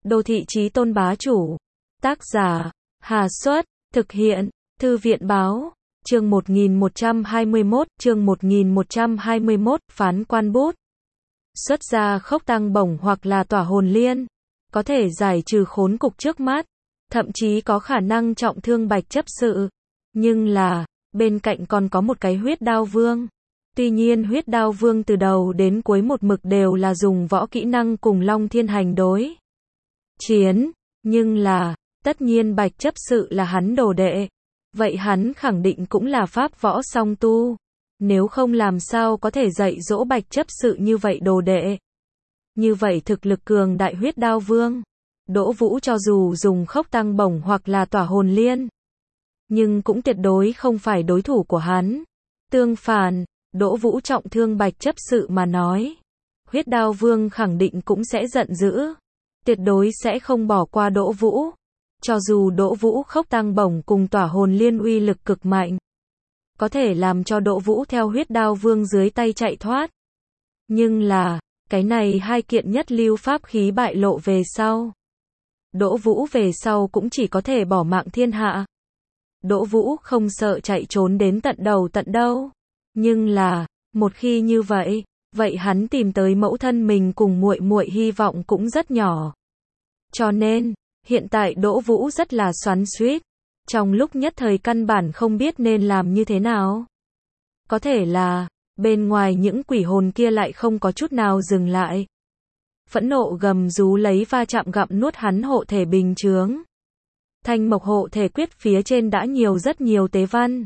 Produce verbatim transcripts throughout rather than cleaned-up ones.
Đô thị chí tôn bá chủ. Tác giả, Hà Xuất, thực hiện, Thư viện báo, chương một nghìn một trăm hai mươi mốt, chương một nghìn một trăm hai mươi mốt, phán quan bút. Xuất ra khốc tăng bổng hoặc là tỏa hồn liên, có thể giải trừ khốn cục trước mắt, thậm chí có khả năng trọng thương bạch chấp sự. Nhưng là, bên cạnh còn có một cái huyết đao vương. Tuy nhiên huyết đao vương từ đầu đến cuối một mực đều là dùng võ kỹ năng cùng Long Thiên Hành đối chiến, nhưng là, tất nhiên bạch chấp sự là hắn đồ đệ, vậy hắn khẳng định cũng là pháp võ song tu, nếu không làm sao có thể dạy dỗ bạch chấp sự như vậy đồ đệ. Như vậy thực lực cường đại huyết đao vương, Đỗ Vũ cho dù dùng khốc tăng bổng hoặc là tỏa hồn liên, nhưng cũng tuyệt đối không phải đối thủ của hắn. Tương phản, Đỗ Vũ trọng thương bạch chấp sự mà nói, huyết đao vương khẳng định cũng sẽ giận dữ, tuyệt đối sẽ không bỏ qua Đỗ Vũ. Cho dù Đỗ Vũ khốc tăng bổng cùng tỏa hồn liên uy lực cực mạnh, có thể làm cho Đỗ Vũ theo huyết đao vương dưới tay chạy thoát. Nhưng là, cái này hai kiện nhất lưu pháp khí bại lộ về sau, Đỗ Vũ về sau cũng chỉ có thể bỏ mạng thiên hạ. Đỗ Vũ không sợ chạy trốn đến tận đầu tận đâu. Nhưng là, một khi như vậy, vậy hắn tìm tới mẫu thân mình cùng muội muội hy vọng cũng rất nhỏ. Cho nên, hiện tại Đỗ Vũ rất là xoắn xuýt, trong lúc nhất thời căn bản không biết nên làm như thế nào. Có thể là, bên ngoài những quỷ hồn kia lại không có chút nào dừng lại. Phẫn nộ gầm rú lấy va chạm gặm nuốt hắn hộ thể bình chướng. Thanh mộc hộ thể quyết phía trên đã nhiều rất nhiều tế văn.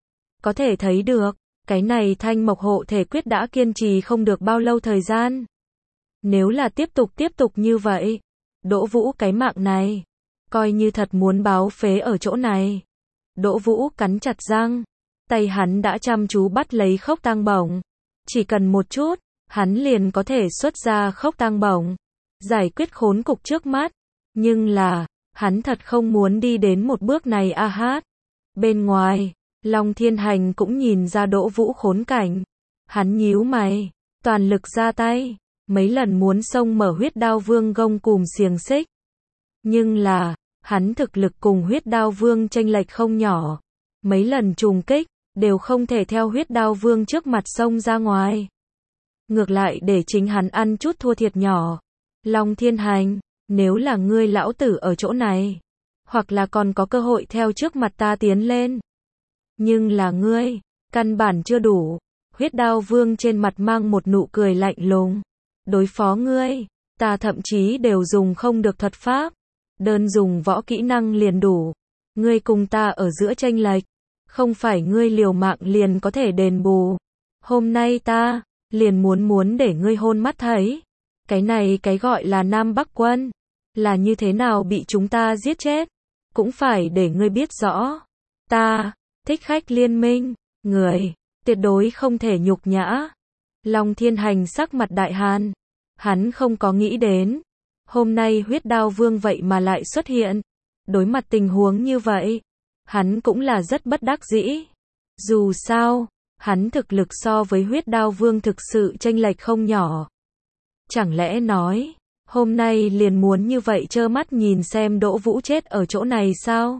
Có thể thấy được, cái này thanh mộc hộ thể quyết đã kiên trì không được bao lâu thời gian. Nếu là tiếp tục tiếp tục như vậy, Đỗ Vũ cái mạng này, coi như thật muốn báo phế ở chỗ này. Đỗ Vũ cắn chặt răng, tay hắn đã chăm chú bắt lấy khốc tăng bổng. Chỉ cần một chút, hắn liền có thể xuất ra khốc tăng bổng, giải quyết khốn cục trước mắt. Nhưng là, hắn thật không muốn đi đến một bước này a hát. Bên ngoài, Long Thiên Hành cũng nhìn ra Đỗ Vũ khốn cảnh. Hắn nhíu mày, toàn lực ra tay, mấy lần muốn xông mở huyết đao vương gông cùm xiềng xích. Nhưng là, hắn thực lực cùng huyết đao vương chênh lệch không nhỏ. Mấy lần trùng kích, đều không thể theo huyết đao vương trước mặt xông ra ngoài. Ngược lại để chính hắn ăn chút thua thiệt nhỏ. Long Thiên Hành, nếu là ngươi lão tử ở chỗ này, hoặc là còn có cơ hội theo trước mặt ta tiến lên. Nhưng là ngươi, căn bản chưa đủ. Huyết đao vương trên mặt mang một nụ cười lạnh lùng. Đối phó ngươi, ta thậm chí đều dùng không được thuật pháp. Đơn dùng võ kỹ năng liền đủ. Ngươi cùng ta ở giữa chênh lệch, không phải ngươi liều mạng liền có thể đền bù. Hôm nay ta, liền muốn muốn để ngươi hôn mắt thấy. Cái này cái gọi là Nam Bắc quân, là như thế nào bị chúng ta giết chết. Cũng phải để ngươi biết rõ. Ta, thích khách liên minh, người, tuyệt đối không thể nhục nhã. Long Thiên Hành sắc mặt đại hàn. Hắn không có nghĩ đến, hôm nay huyết đao vương vậy mà lại xuất hiện. Đối mặt tình huống như vậy, hắn cũng là rất bất đắc dĩ. Dù sao, hắn thực lực so với huyết đao vương thực sự chênh lệch không nhỏ. Chẳng lẽ nói, hôm nay liền muốn như vậy trơ mắt nhìn xem Đỗ Vũ chết ở chỗ này sao?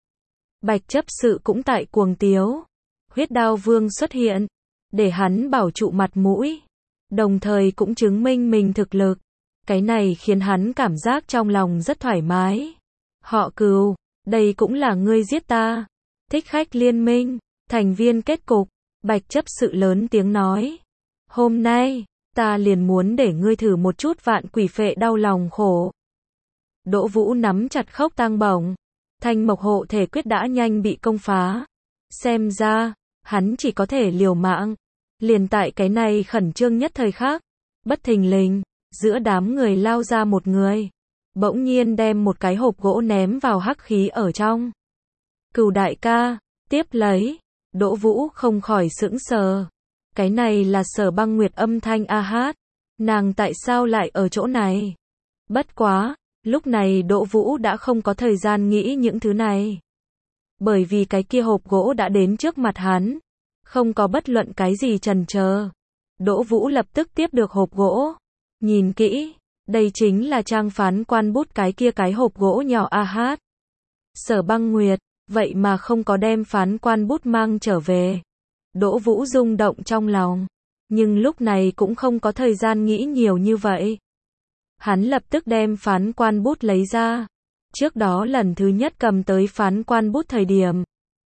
Bạch chấp sự cũng tại cuồng tiếu. Huyết đao vương xuất hiện, để hắn bảo trụ mặt mũi, đồng thời cũng chứng minh mình thực lực. Cái này khiến hắn cảm giác trong lòng rất thoải mái. Họ Cừu, đây cũng là ngươi giết ta. Thích khách liên minh, thành viên kết cục. Bạch chấp sự lớn tiếng nói. Hôm nay, ta liền muốn để ngươi thử một chút vạn quỷ phệ đau lòng khổ. Đỗ Vũ nắm chặt khốc tăng bổng. Thanh mộc hộ thể quyết đã nhanh bị công phá. Xem ra, hắn chỉ có thể liều mạng. Liền tại cái này khẩn trương nhất thời khắc, bất thình lình, giữa đám người lao ra một người. Bỗng nhiên đem một cái hộp gỗ ném vào hắc khí ở trong. Cừu đại ca, tiếp lấy. Đỗ Vũ không khỏi sững sờ. Cái này là Sở Băng Nguyệt âm thanh a hát. Nàng tại sao lại ở chỗ này? Bất quá, lúc này Đỗ Vũ đã không có thời gian nghĩ những thứ này. Bởi vì cái kia hộp gỗ đã đến trước mặt hắn. Không có bất luận cái gì chần chờ. Đỗ Vũ lập tức tiếp được hộp gỗ. Nhìn kỹ, Đây chính là trang phán quan bút cái kia cái hộp gỗ nhỏ a hát. Sở Băng Nguyệt, vậy mà không có đem phán quan bút mang trở về. Đỗ Vũ rung động trong lòng, nhưng lúc này cũng không có thời gian nghĩ nhiều như vậy. Hắn lập tức đem phán quan bút lấy ra. Trước đó lần thứ nhất cầm tới phán quan bút thời điểm,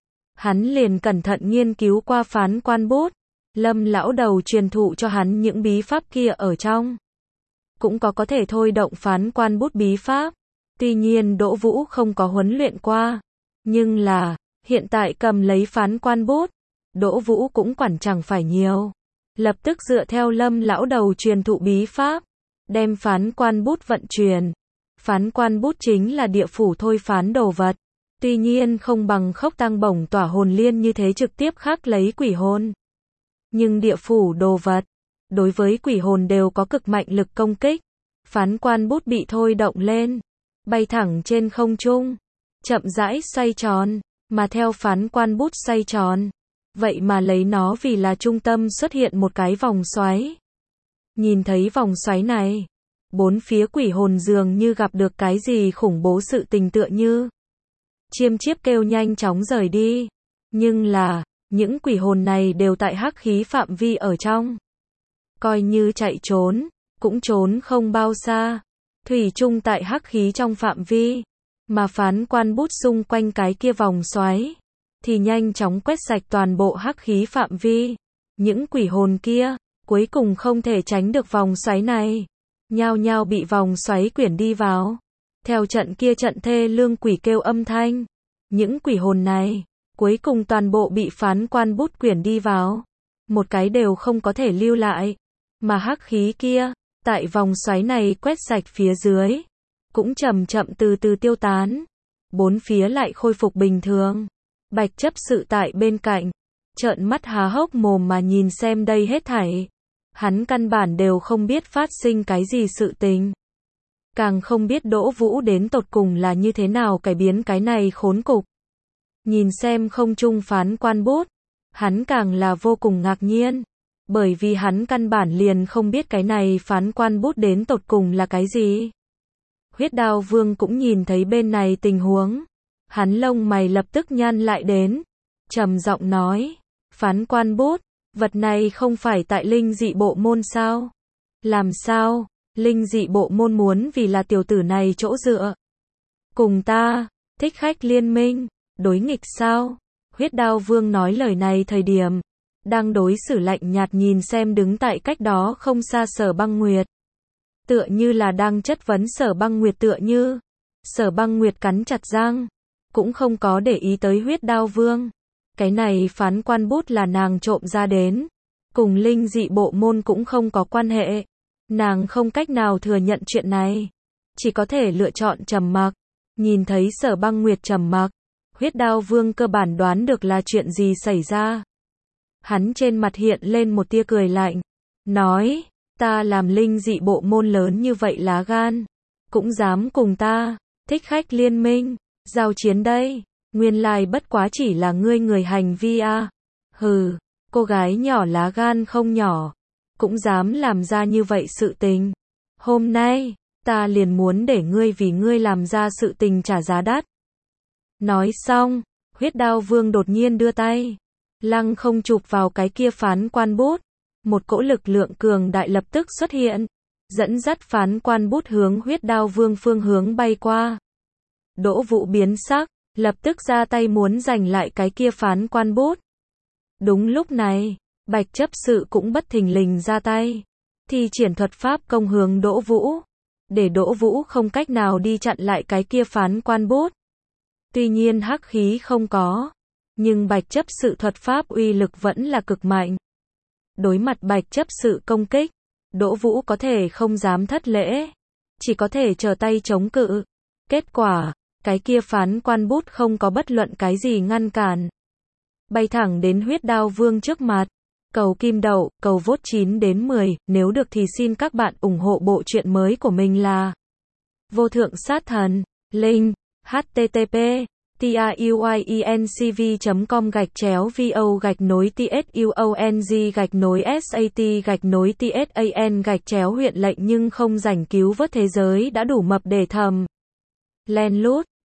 hắn liền cẩn thận nghiên cứu qua phán quan bút. Lâm lão đầu truyền thụ cho hắn những bí pháp kia ở trong, cũng có có thể thôi động phán quan bút bí pháp. Tuy nhiên Đỗ Vũ không có huấn luyện qua, nhưng là, hiện tại cầm lấy phán quan bút, Đỗ Vũ cũng quản chẳng phải nhiều. Lập tức dựa theo Lâm lão đầu truyền thụ bí pháp, đem phán quan bút vận chuyển. Phán quan bút chính là địa phủ thôi phán đồ vật. Tuy nhiên không bằng khốc tăng bổng tỏa hồn liên như thế trực tiếp khắc lấy quỷ hồn. Nhưng địa phủ đồ vật, đối với quỷ hồn đều có cực mạnh lực công kích. Phán quan bút bị thôi động lên, bay thẳng trên không trung, chậm rãi xoay tròn, mà theo phán quan bút xoay tròn, vậy mà lấy nó vì là trung tâm xuất hiện một cái vòng xoáy. Nhìn thấy vòng xoáy này, bốn phía quỷ hồn dường như gặp được cái gì khủng bố sự tình tựa như. Chiêm chiếp kêu nhanh chóng rời đi, nhưng là, những quỷ hồn này đều tại hắc khí phạm vi ở trong. Coi như chạy trốn, cũng trốn không bao xa. Thủy chung tại hắc khí trong phạm vi, mà phán quan bút xung quanh cái kia vòng xoáy, thì nhanh chóng quét sạch toàn bộ hắc khí phạm vi. Những quỷ hồn kia, cuối cùng không thể tránh được vòng xoáy này, nhao nhao bị vòng xoáy quyển đi vào. Theo trận kia trận thê lương quỷ kêu âm thanh, những quỷ hồn này, cuối cùng toàn bộ bị phán quan bút quyển đi vào. Một cái đều không có thể lưu lại. Mà hắc khí kia, tại vòng xoáy này quét sạch phía dưới, cũng chậm chậm từ từ tiêu tán. Bốn phía lại khôi phục bình thường. Bạch chấp sự tại bên cạnh, trợn mắt há hốc mồm mà nhìn xem đây hết thảy. Hắn căn bản đều không biết phát sinh cái gì sự tình. Càng không biết Đỗ Vũ đến tột cùng là như thế nào cải biến cái này khốn cục. Nhìn xem không trung phán quan bút, hắn càng là vô cùng ngạc nhiên. Bởi vì hắn căn bản liền không biết cái này phán quan bút đến tột cùng là cái gì. Huyết Đao Vương cũng nhìn thấy bên này tình huống. Hắn lông mày lập tức nhăn lại đến. Trầm giọng nói, phán quan bút, vật này không phải tại linh dị bộ môn sao? Làm sao? Linh dị bộ môn muốn vì là tiểu tử này chỗ dựa. Cùng ta, thích khách liên minh, đối nghịch sao? Huyết Đao Vương nói lời này thời điểm, đang đối xử lạnh nhạt nhìn xem đứng tại cách đó không xa Sở Băng Nguyệt. Tựa như là đang chất vấn Sở Băng Nguyệt tựa như. Sở Băng Nguyệt cắn chặt răng, cũng không có để ý tới Huyết Đao Vương. Cái này phán quan bút là nàng trộm ra đến, cùng linh dị bộ môn cũng không có quan hệ. Nàng không cách nào thừa nhận chuyện này, chỉ có thể lựa chọn trầm mặc. Nhìn thấy Sở Băng Nguyệt trầm mặc, Huyết Đao Vương cơ bản đoán được là chuyện gì xảy ra. Hắn trên mặt hiện lên một tia cười lạnh, nói, ta làm linh dị bộ môn lớn như vậy lá gan, cũng dám cùng ta, thích khách liên minh, giao chiến đây, nguyên lai bất quá chỉ là ngươi người hành vi à. Hừ, cô gái nhỏ lá gan không nhỏ, cũng dám làm ra như vậy sự tình. Hôm nay, ta liền muốn để ngươi vì ngươi làm ra sự tình trả giá đắt. Nói xong, Huyết Đao Vương đột nhiên đưa tay, lăng không chụp vào cái kia phán quan bút. Một cỗ lực lượng cường đại lập tức xuất hiện, dẫn dắt phán quan bút hướng Huyết Đao Vương phương hướng bay qua. Đỗ Vũ biến sắc, lập tức ra tay muốn giành lại cái kia phán quan bút. Đúng lúc này, Bạch chấp sự cũng bất thình lình ra tay, thi triển thuật pháp công hướng Đỗ Vũ, để Đỗ Vũ không cách nào đi chặn lại cái kia phán quan bút. Tuy nhiên hắc khí không có, nhưng Bạch chấp sự thuật pháp uy lực vẫn là cực mạnh. Đối mặt Bạch chấp sự công kích, Đỗ Vũ có thể không dám thất lễ, chỉ có thể trở tay chống cự. Kết quả, cái kia phán quan bút không có bất luận cái gì ngăn cản, bay thẳng đến Huyết Đao Vương trước mặt. Cầu kim đậu, cầu vote chín đến mười, nếu được thì xin các bạn ủng hộ bộ truyện mới của mình là Vô Thượng Sát Thần, link, http tiuyuyencv chấm com gạch chéo vo gạch nối tsuong gạch nối sat gạch nối tsan gạch chéo huyện lệnh nhưng không rảnh cứu vớt thế giới đã đủ mập để thầm len lút.